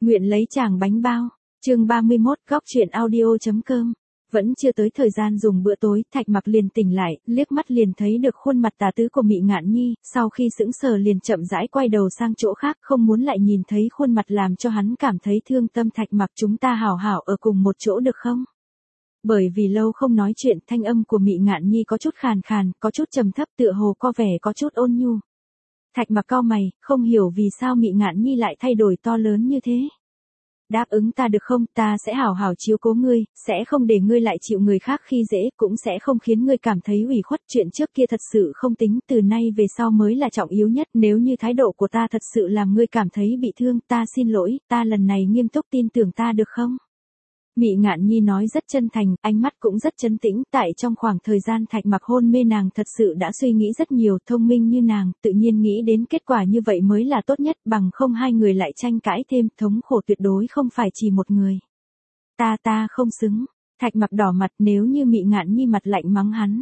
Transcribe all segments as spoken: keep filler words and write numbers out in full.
Nguyện lấy chàng bánh bao. Chương ba mươi mốt, góc truyện audio chấm com. Vẫn chưa tới thời gian dùng bữa tối, Thạch Mặc liền tỉnh lại, liếc mắt liền thấy được khuôn mặt tà tứ của Mị Ngạn Nhi, sau khi sững sờ liền chậm rãi quay đầu sang chỗ khác, không muốn lại nhìn thấy khuôn mặt làm cho hắn cảm thấy thương tâm. Thạch Mặc, chúng ta hảo hảo ở cùng một chỗ được không? Bởi vì lâu không nói chuyện, thanh âm của Mị Ngạn Nhi có chút khàn khàn, có chút trầm thấp, tựa hồ có vẻ có chút ôn nhu. Thạch Mặc cau mày, không hiểu vì sao Mị Ngạn Nhi lại thay đổi to lớn như thế. Đáp ứng ta được không, ta sẽ hảo hảo chiếu cố ngươi, sẽ không để ngươi lại chịu người khác khi dễ, cũng sẽ không khiến ngươi cảm thấy ủy khuất. Chuyện trước kia thật sự không tính, từ nay về sau mới là trọng yếu nhất. Nếu như thái độ của ta thật sự làm ngươi cảm thấy bị thương, ta xin lỗi, ta lần này nghiêm túc, tin tưởng ta được không? Mị Ngạn Nhi nói rất chân thành, ánh mắt cũng rất trấn tĩnh. Tại trong khoảng thời gian Thạch Mặc hôn mê, nàng thật sự đã suy nghĩ rất nhiều. Thông minh như nàng, tự nhiên nghĩ đến kết quả như vậy mới là tốt nhất, bằng không hai người lại tranh cãi thêm, thống khổ tuyệt đối không phải chỉ một người. Ta ta không xứng. Thạch Mặc đỏ mặt, nếu như Mị Ngạn Nhi mặt lạnh mắng hắn,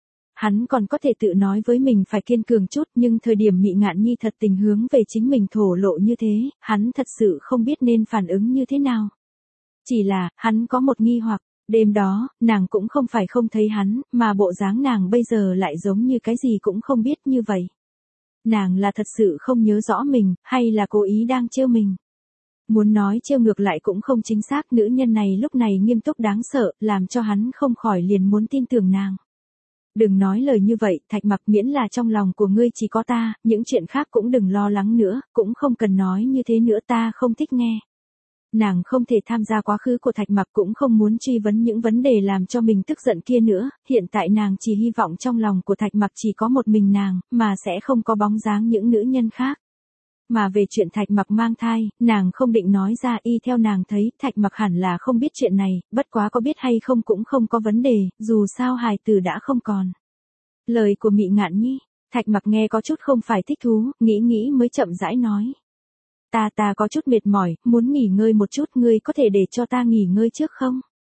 hắn còn có thể tự nói với mình phải kiên cường chút, nhưng thời điểm Mị Ngạn Nhi thật tình hướng về chính mình thổ lộ như thế, hắn thật sự không biết nên phản ứng như thế nào. Chỉ là, hắn có một nghi hoặc, đêm đó, nàng cũng không phải không thấy hắn, mà bộ dáng nàng bây giờ lại giống như cái gì cũng không biết như vậy. Nàng là thật sự không nhớ rõ mình, hay là cố ý đang trêu mình? Muốn nói trêu ngược lại cũng không chính xác, nữ nhân này lúc này nghiêm túc đáng sợ, làm cho hắn không khỏi liền muốn tin tưởng nàng. Đừng nói lời như vậy, Thạch Mặc, miễn là trong lòng của ngươi chỉ có ta, những chuyện khác cũng đừng lo lắng nữa, cũng không cần nói như thế nữa, ta không thích nghe. Nàng không thể tham gia quá khứ của Thạch Mặc, cũng không muốn truy vấn những vấn đề làm cho mình tức giận kia nữa, hiện tại nàng chỉ hy vọng trong lòng của Thạch Mặc chỉ có một mình nàng, mà sẽ không có bóng dáng những nữ nhân khác. Mà về chuyện Thạch Mặc mang thai, nàng không định nói ra, y theo nàng thấy, Thạch Mặc hẳn là không biết chuyện này, bất quá có biết hay không cũng không có vấn đề, dù sao hài tử đã không còn. Lời của Mị Ngạn Nhi, Thạch Mặc nghe có chút không phải thích thú, nghĩ nghĩ mới chậm rãi nói. Ta ta có chút mệt mỏi, muốn nghỉ ngơi một chút, ngươi có thể để cho ta nghỉ ngơi trước không?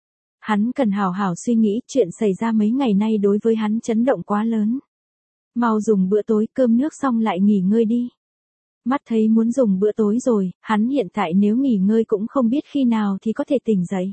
Hắn cần hào hảo suy nghĩ, chuyện xảy ra mấy ngày nay đối với hắn chấn động quá lớn. Mau dùng bữa tối, cơm nước xong lại nghỉ ngơi đi. Mắt thấy muốn dùng bữa tối rồi, hắn hiện tại nếu nghỉ ngơi cũng không biết khi nào thì có thể tỉnh dậy.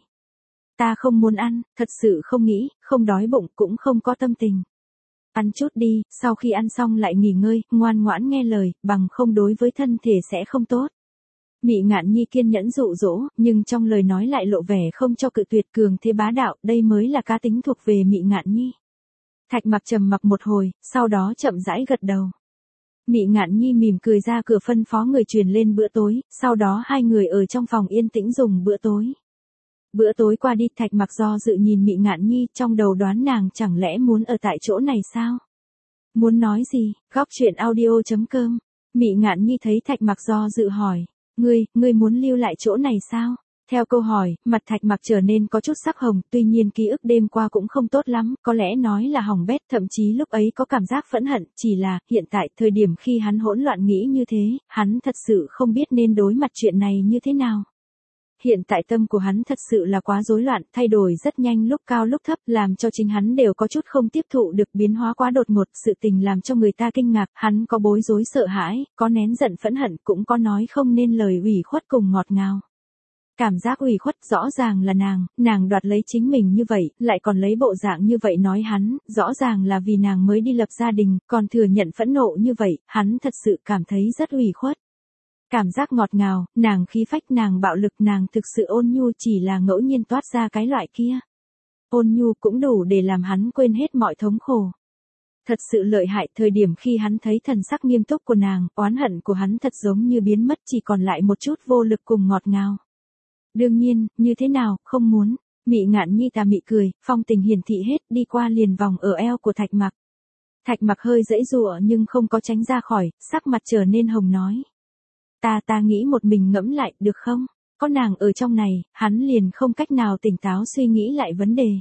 Ta không muốn ăn, thật sự không nghĩ, không đói bụng, cũng không có tâm tình. Ăn chút đi, sau khi ăn xong lại nghỉ ngơi, ngoan ngoãn nghe lời, bằng không đối với thân thể sẽ không tốt. Mị Ngạn Nhi kiên nhẫn dụ dỗ, nhưng trong lời nói lại lộ vẻ không cho cự tuyệt, cường thế bá đạo, đây mới là cá tính thuộc về Mị Ngạn Nhi. Thạch Mặc trầm mặc một hồi, sau đó chậm rãi gật đầu. Mị Ngạn Nhi mỉm cười ra cửa phân phó người truyền lên bữa tối, sau đó hai người ở trong phòng yên tĩnh dùng bữa tối. Bữa tối qua đi, Thạch Mặc do dự nhìn Mị Ngạn Nhi, trong đầu đoán nàng chẳng lẽ muốn ở tại chỗ này sao? Muốn nói gì? Góc truyện audio chấm com. Mị Ngạn Nhi thấy Thạch Mặc do dự hỏi, ngươi, ngươi muốn lưu lại chỗ này sao? Theo câu hỏi, mặt Thạch Mặc trở nên có chút sắc hồng, tuy nhiên ký ức đêm qua cũng không tốt lắm, có lẽ nói là hỏng bét, thậm chí lúc ấy có cảm giác phẫn hận, chỉ là, hiện tại, thời điểm khi hắn hỗn loạn nghĩ như thế, hắn thật sự không biết nên đối mặt chuyện này như thế nào. Hiện tại tâm của hắn thật sự là quá rối loạn, thay đổi rất nhanh, lúc cao lúc thấp, làm cho chính hắn đều có chút không tiếp thụ được, biến hóa quá đột ngột, sự tình làm cho người ta kinh ngạc, hắn có bối rối sợ hãi, có nén giận phẫn hận, cũng có nói không nên lời ủy khuất cùng ngọt ngào. Cảm giác ủy khuất rõ ràng là nàng, nàng đoạt lấy chính mình như vậy, lại còn lấy bộ dạng như vậy nói hắn, rõ ràng là vì nàng mới đi lập gia đình, còn thừa nhận phẫn nộ như vậy, hắn thật sự cảm thấy rất ủy khuất. Cảm giác ngọt ngào, nàng khí phách, nàng bạo lực, nàng thực sự ôn nhu, chỉ là ngẫu nhiên toát ra cái loại kia. Ôn nhu cũng đủ để làm hắn quên hết mọi thống khổ. Thật sự lợi hại, thời điểm khi hắn thấy thần sắc nghiêm túc của nàng, oán hận của hắn thật giống như biến mất, chỉ còn lại một chút vô lực cùng ngọt ngào. Đương nhiên, như thế nào, không muốn. Mị Ngạn Nhi tà mị cười, phong tình hiển thị hết, đi qua liền vòng ở eo của Thạch Mặc. Thạch Mặc hơi giãy giụa nhưng không có tránh ra khỏi, sắc mặt trở nên hồng nói. Ta ta nghĩ một mình ngẫm lại, được không? Có nàng ở trong này, hắn liền không cách nào tỉnh táo suy nghĩ lại vấn đề.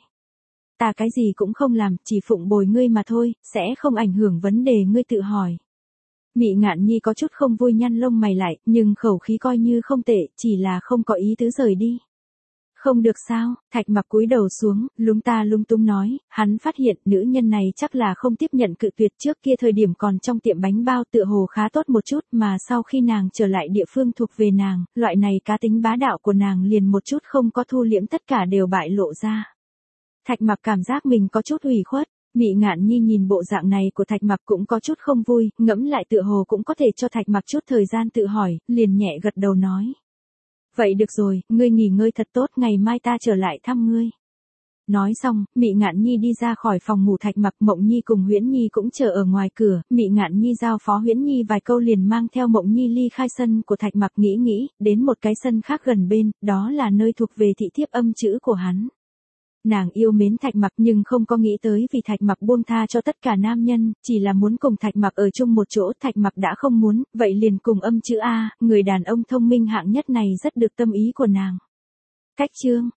Ta cái gì cũng không làm, chỉ phụng bồi ngươi mà thôi, sẽ không ảnh hưởng vấn đề ngươi tự hỏi. Mị Ngạn Nhi có chút không vui nhăn lông mày lại, nhưng khẩu khí coi như không tệ, chỉ là không có ý tứ rời đi. Không được sao, Thạch Mặc cúi đầu xuống, lúng ta lung tung nói, hắn phát hiện nữ nhân này chắc là không tiếp nhận cự tuyệt, trước kia thời điểm còn trong tiệm bánh bao tựa hồ khá tốt một chút, mà sau khi nàng trở lại địa phương thuộc về nàng, loại này cá tính bá đạo của nàng liền một chút không có thu liễm, tất cả đều bại lộ ra. Thạch Mặc cảm giác mình có chút ủy khuất. Mị Ngạn Nhi nhìn bộ dạng này của Thạch Mặc cũng có chút không vui, ngẫm lại tựa hồ cũng có thể cho Thạch Mặc chút thời gian tự hỏi, liền nhẹ gật đầu nói. Vậy được rồi, ngươi nghỉ ngơi thật tốt, ngày mai ta trở lại thăm ngươi. Nói xong, Mị Ngạn Nhi đi ra khỏi phòng ngủ Thạch Mặc, Mộng Nhi cùng Huyễn Nhi cũng chờ ở ngoài cửa, Mị Ngạn Nhi giao phó Huyễn Nhi vài câu liền mang theo Mộng Nhi ly khai sân của Thạch Mặc, nghĩ nghĩ, đến một cái sân khác gần bên, đó là nơi thuộc về thị thiếp âm chữ của hắn. Nàng yêu mến Thạch Mặc nhưng không có nghĩ tới vì Thạch Mặc buông tha cho tất cả nam nhân, chỉ là muốn cùng Thạch Mặc ở chung một chỗ, Thạch Mặc đã không muốn, vậy liền cùng âm chữ A, người đàn ông thông minh hạng nhất này rất được tâm ý của nàng. Cách chương